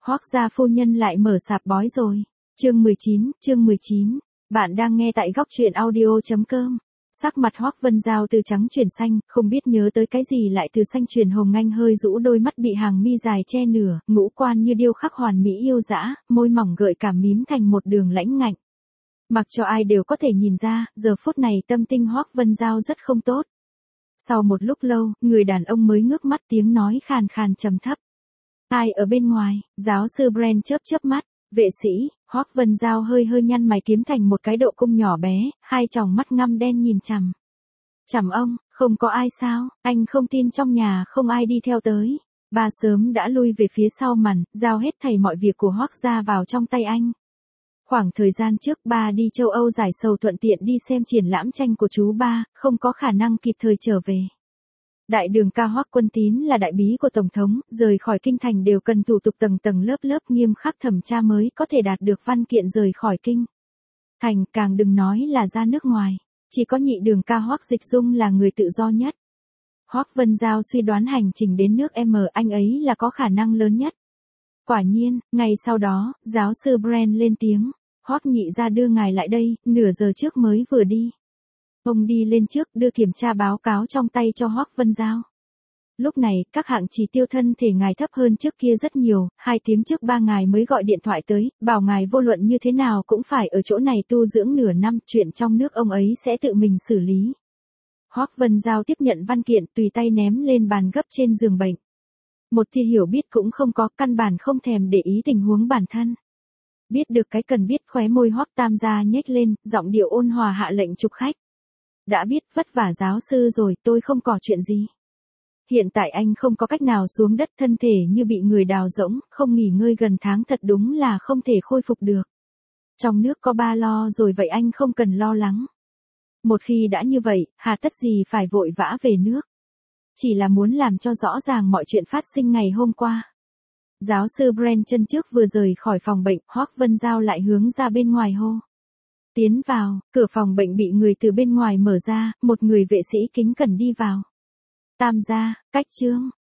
Hoắc gia phu nhân lại mở sạp bói rồi. Chương 19. Bạn đang nghe tại góc truyện audio.com. Sắc mặt Hoắc Vân Giao từ trắng chuyển xanh, không biết nhớ tới cái gì lại từ xanh chuyển hồng, anh hơi rũ đôi mắt bị hàng mi dài che nửa, ngũ quan như điêu khắc hoàn mỹ yêu dã, môi mỏng gợi cảm mím thành một đường lãnh ngạnh. Mặc cho ai đều có thể nhìn ra, giờ phút này tâm tình Hoắc Vân Giao rất không tốt. Sau một lúc lâu, người đàn ông mới ngước mắt, tiếng nói khàn khàn trầm thấp. Ai ở bên ngoài? Giáo sư Brand chớp mắt. Vệ sĩ. Hoắc Vân Giao hơi nhăn mày kiếm thành một cái độ cung nhỏ bé, hai tròng mắt ngăm đen nhìn chằm. Chằm ông, không có ai sao? Anh không tin trong nhà không ai đi theo tới. Bà sớm đã lui về phía sau màn, giao hết thảy mọi việc của Hoắc gia vào trong tay anh. Khoảng thời gian trước ba đi châu Âu giải sầu, thuận tiện đi xem triển lãm tranh của chú ba, không có khả năng kịp thời trở về. Đại đường ca Hoắc Quân Tín là đại bí của Tổng thống, rời khỏi kinh thành đều cần thủ tục tầng lớp nghiêm khắc thẩm tra mới có thể đạt được văn kiện rời khỏi kinh thành, càng đừng nói là ra nước ngoài. Chỉ có nhị đường ca Hoắc Dịch Dung là người tự do nhất. Hoắc Vân Giao suy đoán hành trình đến nước M anh ấy là có khả năng lớn nhất. Quả nhiên, ngày sau đó, giáo sư Brand lên tiếng. Hoắc nhị gia đưa ngài lại đây, nửa giờ trước mới vừa đi. Ông đi lên trước đưa kiểm tra báo cáo trong tay cho Hoắc Vân Giao. Lúc này, các hạng chỉ tiêu thân thể ngài thấp hơn trước kia rất nhiều, 2 tiếng trước ba ngài mới gọi điện thoại tới, bảo ngài vô luận như thế nào cũng phải ở chỗ này tu dưỡng nửa năm, chuyện trong nước ông ấy sẽ tự mình xử lý. Hoắc Vân Giao tiếp nhận văn kiện, tùy tay ném lên bàn gấp trên giường bệnh. Một tia hiểu biết cũng không có, căn bản không thèm để ý tình huống bản thân. Biết được cái cần biết, khóe môi Hoắc Tam gia nhếch lên, giọng điệu ôn hòa hạ lệnh chụp khách. Đã biết, vất vả giáo sư rồi, tôi không có chuyện gì. Hiện tại anh không có cách nào xuống đất, thân thể như bị người đào rỗng, không nghỉ ngơi gần tháng thật đúng là không thể khôi phục được. Trong nước có ba lo rồi, vậy anh không cần lo lắng. Một khi đã như vậy, hà tất gì phải vội vã về nước. Chỉ là muốn làm cho rõ ràng mọi chuyện phát sinh ngày hôm qua. Giáo sư Brand chân trước vừa rời khỏi phòng bệnh, Hoắc Vân Giao lại hướng ra bên ngoài hô. Tiến vào, cửa phòng bệnh bị người từ bên ngoài mở ra, một người vệ sĩ kính cẩn đi vào. Tam gia, cách trương,